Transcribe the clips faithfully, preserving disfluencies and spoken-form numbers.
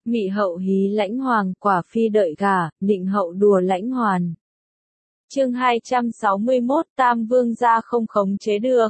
Mị hậu hí lãnh hoàng, quả phi đợi gả, nịnh hậu đùa lãnh hoàn. Chương hai trăm sáu mươi mốt, Tam Vương gia không khống chế được.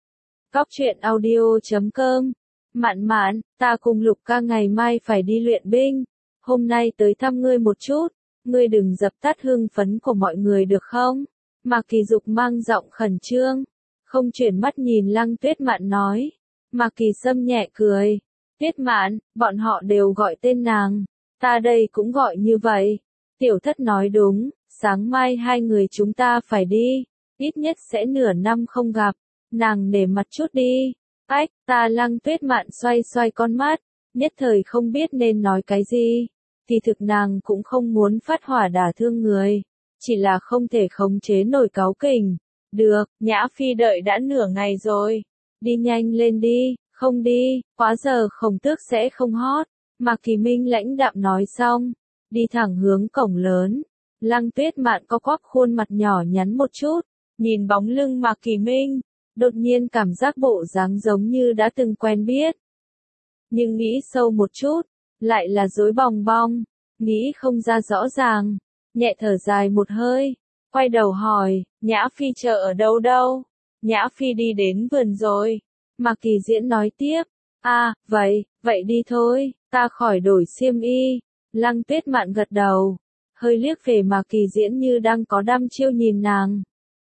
Góc truyện audio chấm com. Mạn Mạn, ta cùng Lục ca ngày mai phải đi luyện binh, hôm nay tới thăm ngươi một chút, ngươi đừng dập tắt hưng phấn của mọi người được không? Mạc Kỳ Dục mang giọng khẩn trương, không chuyển mắt nhìn Lăng Tuyết Mạn nói. Mạc Kỳ Sâm nhẹ cười, Tuyết Mạn, bọn họ đều gọi tên nàng, ta đây cũng gọi như vậy. Tiểu thất nói đúng, sáng mai hai người chúng ta phải đi, ít nhất sẽ nửa năm không gặp, nàng nể mặt chút đi. Ách, ta Lăng Tuyết Mạn xoay xoay con mắt, nhất thời không biết nên nói cái gì. Thì thực nàng cũng không muốn phát hỏa đả thương người, chỉ là không thể khống chế nổi cáu kỉnh. Được, Nhã Phi đợi đã nửa ngày rồi, đi nhanh lên đi, không đi, quá giờ Khổng Tước sẽ không hót. Mạc Kỳ Minh lãnh đạm nói xong, đi thẳng hướng cổng lớn. Lăng Tuyết Mạn co quắp khuôn mặt nhỏ nhắn một chút, nhìn bóng lưng Mạc Kỳ Minh, đột nhiên cảm giác bộ dáng giống như đã từng quen biết. Nhưng nghĩ sâu một chút, lại là rối bòng bong, nghĩ không ra rõ ràng, nhẹ thở dài một hơi, quay đầu hỏi, Nhã Phi chờ ở đâu đâu? Nhã Phi đi đến vườn rồi. Mạc Kỳ Diễn nói tiếp, à, vậy, vậy đi thôi, ta khỏi đổi xiêm y. Lăng Tuyết Mạn gật đầu, hơi liếc về Mạc Kỳ Diễn như đang có đăm chiêu nhìn nàng.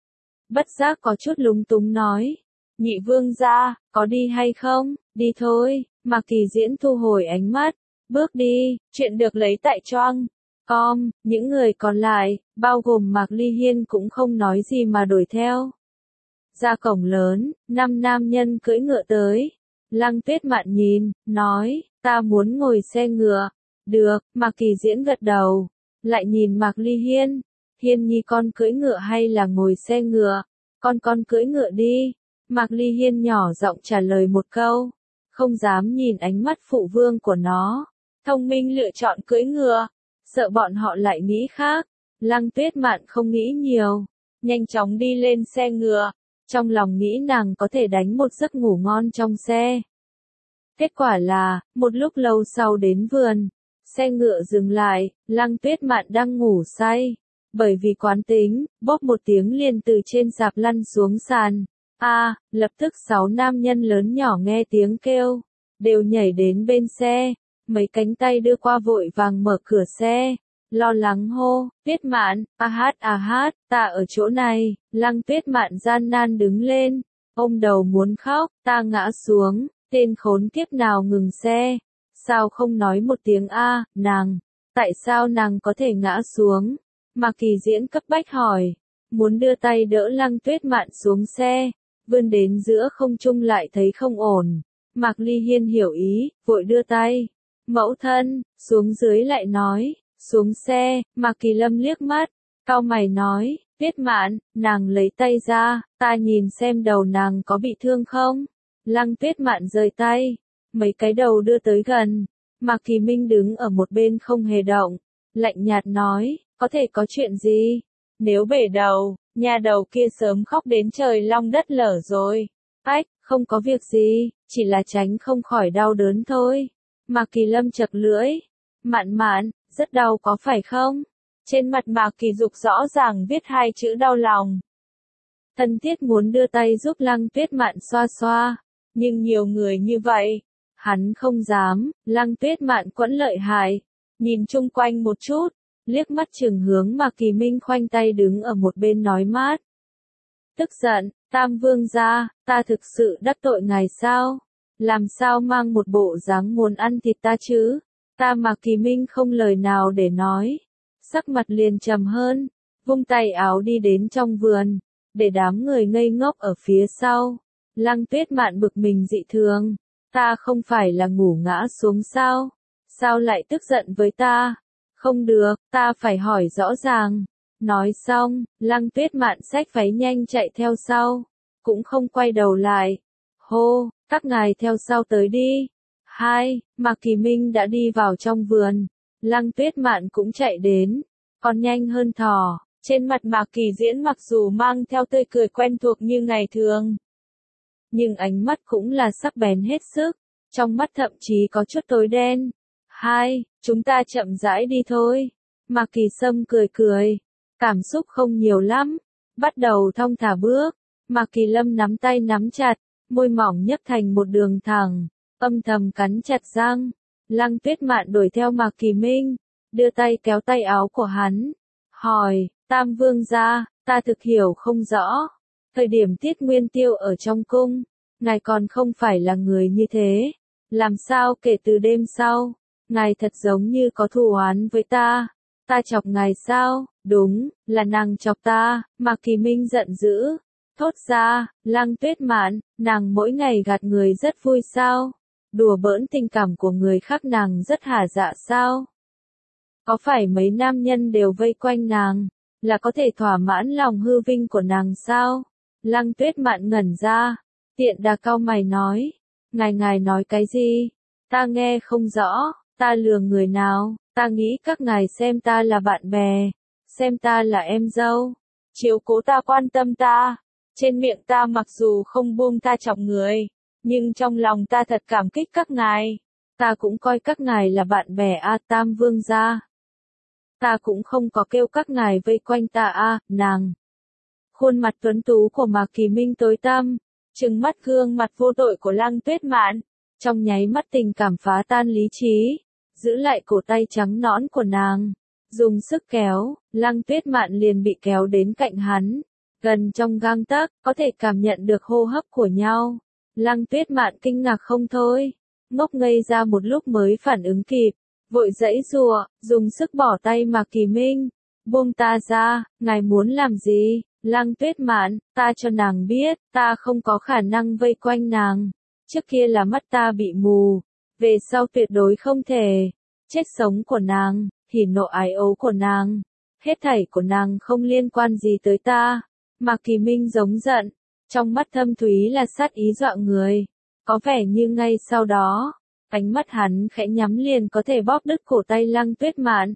Bất giác có chút lúng túng nói, nhị vương gia, có đi hay không? Đi thôi. Mạc Kỳ Diễn thu hồi ánh mắt, bước đi, chuyện được lấy tại choang. Com, những người còn lại, bao gồm Mạc Ly Hiên cũng không nói gì mà đuổi theo. Ra cổng lớn, năm nam nhân cưỡi ngựa tới. Lăng Tuyết Mạn nhìn, nói, ta muốn ngồi xe ngựa. Được, Mạc Kỳ Diễn gật đầu, lại nhìn Mạc Ly Hiên. Hiên nhi con cưỡi ngựa hay là ngồi xe ngựa? Con con cưỡi ngựa đi. Mạc Ly Hiên nhỏ giọng trả lời một câu, không dám nhìn ánh mắt phụ vương của nó. Thông minh lựa chọn cưỡi ngựa, sợ bọn họ lại nghĩ khác. Lăng Tuyết Mạn không nghĩ nhiều, nhanh chóng đi lên xe ngựa, trong lòng nghĩ nàng có thể đánh một giấc ngủ ngon trong xe. Kết quả là, một lúc lâu sau đến vườn, xe ngựa dừng lại, Lăng Tuyết Mạn đang ngủ say. Bởi vì quán tính, bóp một tiếng liền từ trên sạp lăn xuống sàn. A, à, lập tức sáu nam nhân lớn nhỏ nghe tiếng kêu, đều nhảy đến bên xe, mấy cánh tay đưa qua vội vàng mở cửa xe, lo lắng hô, Tuyết Mạn, a hát a hát, ta ở chỗ này. Lăng Tuyết Mạn gian nan đứng lên, ôm đầu muốn khóc, ta ngã xuống, tên khốn kiếp nào ngừng xe, sao không nói một tiếng a, nàng, tại sao nàng có thể ngã xuống? Mạc Kỳ Diễn cấp bách hỏi, muốn đưa tay đỡ Lăng Tuyết Mạn xuống xe, vươn đến giữa không trung lại thấy không ổn. Mạc Ly Hiên hiểu ý, vội đưa tay. Mẫu thân, xuống dưới lại nói, xuống xe. Mạc Kỳ Lâm liếc mắt, cau mày nói, Tuyết Mạn, nàng lấy tay ra, ta nhìn xem đầu nàng có bị thương không? Lăng Tuyết Mạn rời tay, mấy cái đầu đưa tới gần. Mạc Kỳ Minh đứng ở một bên không hề động, lạnh nhạt nói, có thể có chuyện gì? Nếu bể đầu, nhà đầu kia sớm khóc đến trời long đất lở rồi. Ách, không có việc gì, chỉ là tránh không khỏi đau đớn thôi. Mạc Kỳ Lâm chật lưỡi, Mạn Mạn, rất đau có phải không? Trên mặt Mạc Kỳ Dục rõ ràng viết hai chữ đau lòng. Thân thiết muốn đưa tay giúp Lăng Tuyết Mạn xoa xoa, nhưng nhiều người như vậy, hắn không dám. Lăng Tuyết Mạn quẫn lợi hại, nhìn chung quanh một chút, liếc mắt chừng hướng Mạc Kỳ Minh khoanh tay đứng ở một bên nói mát. Tức giận, Tam Vương gia, ta thực sự đắc tội ngài sao? Làm sao mang một bộ dáng muốn ăn thịt ta chứ? Ta Mạc Kỳ Minh không lời nào để nói, sắc mặt liền trầm hơn, vung tay áo đi đến trong vườn, để đám người ngây ngốc ở phía sau. Lăng Tuyết Mạn bực mình dị thường, ta không phải là ngủ ngã xuống sao? Sao lại tức giận với ta? Không được, ta phải hỏi rõ ràng. Nói xong, Lăng Tuyết Mạn xách váy nhanh chạy theo sau, cũng không quay đầu lại. Hô, các ngài theo sau tới đi. Hai, Mạc Kỳ Minh đã đi vào trong vườn, Lăng Tuyết Mạn cũng chạy đến, còn nhanh hơn thỏ. Trên mặt Mạc Kỳ Diễn mặc dù mang theo tươi cười quen thuộc như ngày thường, nhưng ánh mắt cũng là sắc bén hết sức, trong mắt thậm chí có chút tối đen. Hai, chúng ta chậm rãi đi thôi. Mạc Kỳ Sâm cười cười, cảm xúc không nhiều lắm, bắt đầu thong thả bước. Mạc Kỳ Lâm nắm tay nắm chặt, môi mỏng nhấp thành một đường thẳng, âm thầm cắn chặt răng. Lăng Tuyết Mạn đuổi theo Mạc Kỳ Minh, đưa tay kéo tay áo của hắn, hỏi, Tam Vương gia, ta thực hiểu không rõ. Thời điểm Tiết Nguyên Tiêu ở trong cung, ngài còn không phải là người như thế. Làm sao kể từ đêm sau, ngài thật giống như có thù oán với ta. Ta chọc ngài sao? Đúng, là nàng chọc ta. Mạc Kỳ Minh giận dữ, thốt ra, Lăng Tuyết Mạn, nàng mỗi ngày gạt người rất vui sao? Đùa bỡn tình cảm của người khác nàng rất hả dạ sao? Có phải mấy nam nhân đều vây quanh nàng, là có thể thỏa mãn lòng hư vinh của nàng sao? Lăng Tuyết Mạn ngẩn ra, tiện đà cau mày nói, ngài ngài nói cái gì? Ta nghe không rõ, ta lừa người nào? Ta nghĩ các ngài xem ta là bạn bè, xem ta là em dâu, chiếu cố ta quan tâm ta. Trên miệng ta mặc dù không buông ta chọc người, nhưng trong lòng ta thật cảm kích các ngài. Ta cũng coi các ngài là bạn bè a Tam Vương gia. Ta cũng không có kêu các ngài vây quanh ta a nàng. Khuôn mặt tuấn tú của Mạc Kỳ Minh tối tăm, trừng mắt gương mặt vô tội của Lăng Tuyết Mạn, trong nháy mắt tình cảm phá tan lý trí, giữ lại cổ tay trắng nõn của nàng, dùng sức kéo, Lăng Tuyết Mạn liền bị kéo đến cạnh hắn, gần trong gang tấc, có thể cảm nhận được hô hấp của nhau. Lăng Tuyết Mạn kinh ngạc không thôi, ngốc ngây ra một lúc mới phản ứng kịp, vội giãy giụa, dùng sức bỏ tay Mạc Kỳ Minh, buông ta ra, ngài muốn làm gì? Lăng Tuyết Mạn, ta cho nàng biết, ta không có khả năng vây quanh nàng. Trước kia là mắt ta bị mù, về sau tuyệt đối không thể. Chết sống của nàng, hỉ nộ ái ố của nàng, hết thảy của nàng không liên quan gì tới ta. Mạc Kỳ Minh giống giận, trong mắt thâm thúy là sát ý dọa người. Có vẻ như ngay sau đó, ánh mắt hắn khẽ nhắm liền có thể bóp đứt cổ tay Lăng Tuyết Mạn.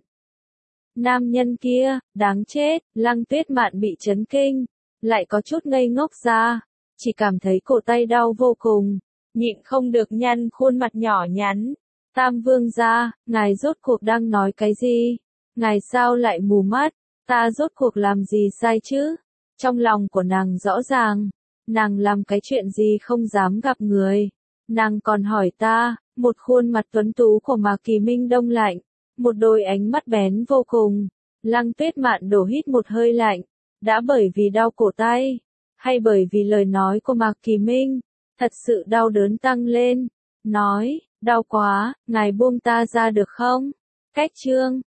Nam nhân kia, đáng chết, Lăng Tuyết Mạn bị chấn kinh, lại có chút ngây ngốc ra, chỉ cảm thấy cổ tay đau vô cùng, nhịn không được nhăn khuôn mặt nhỏ nhắn. Tam Vương gia, ngài rốt cuộc đang nói cái gì? Ngài sao lại mù mắt? Ta rốt cuộc làm gì sai chứ? Trong lòng của nàng rõ ràng, nàng làm cái chuyện gì không dám gặp người. Nàng còn hỏi ta, một khuôn mặt tuấn tú của Mạc Kỳ Minh đông lạnh, một đôi ánh mắt bén vô cùng. Lăng Tuyết Mạn đổ hít một hơi lạnh, đã bởi vì đau cổ tay, hay bởi vì lời nói của Mạc Kỳ Minh, thật sự đau đớn tăng lên, nói, đau quá, ngài buông ta ra được không? Cách chương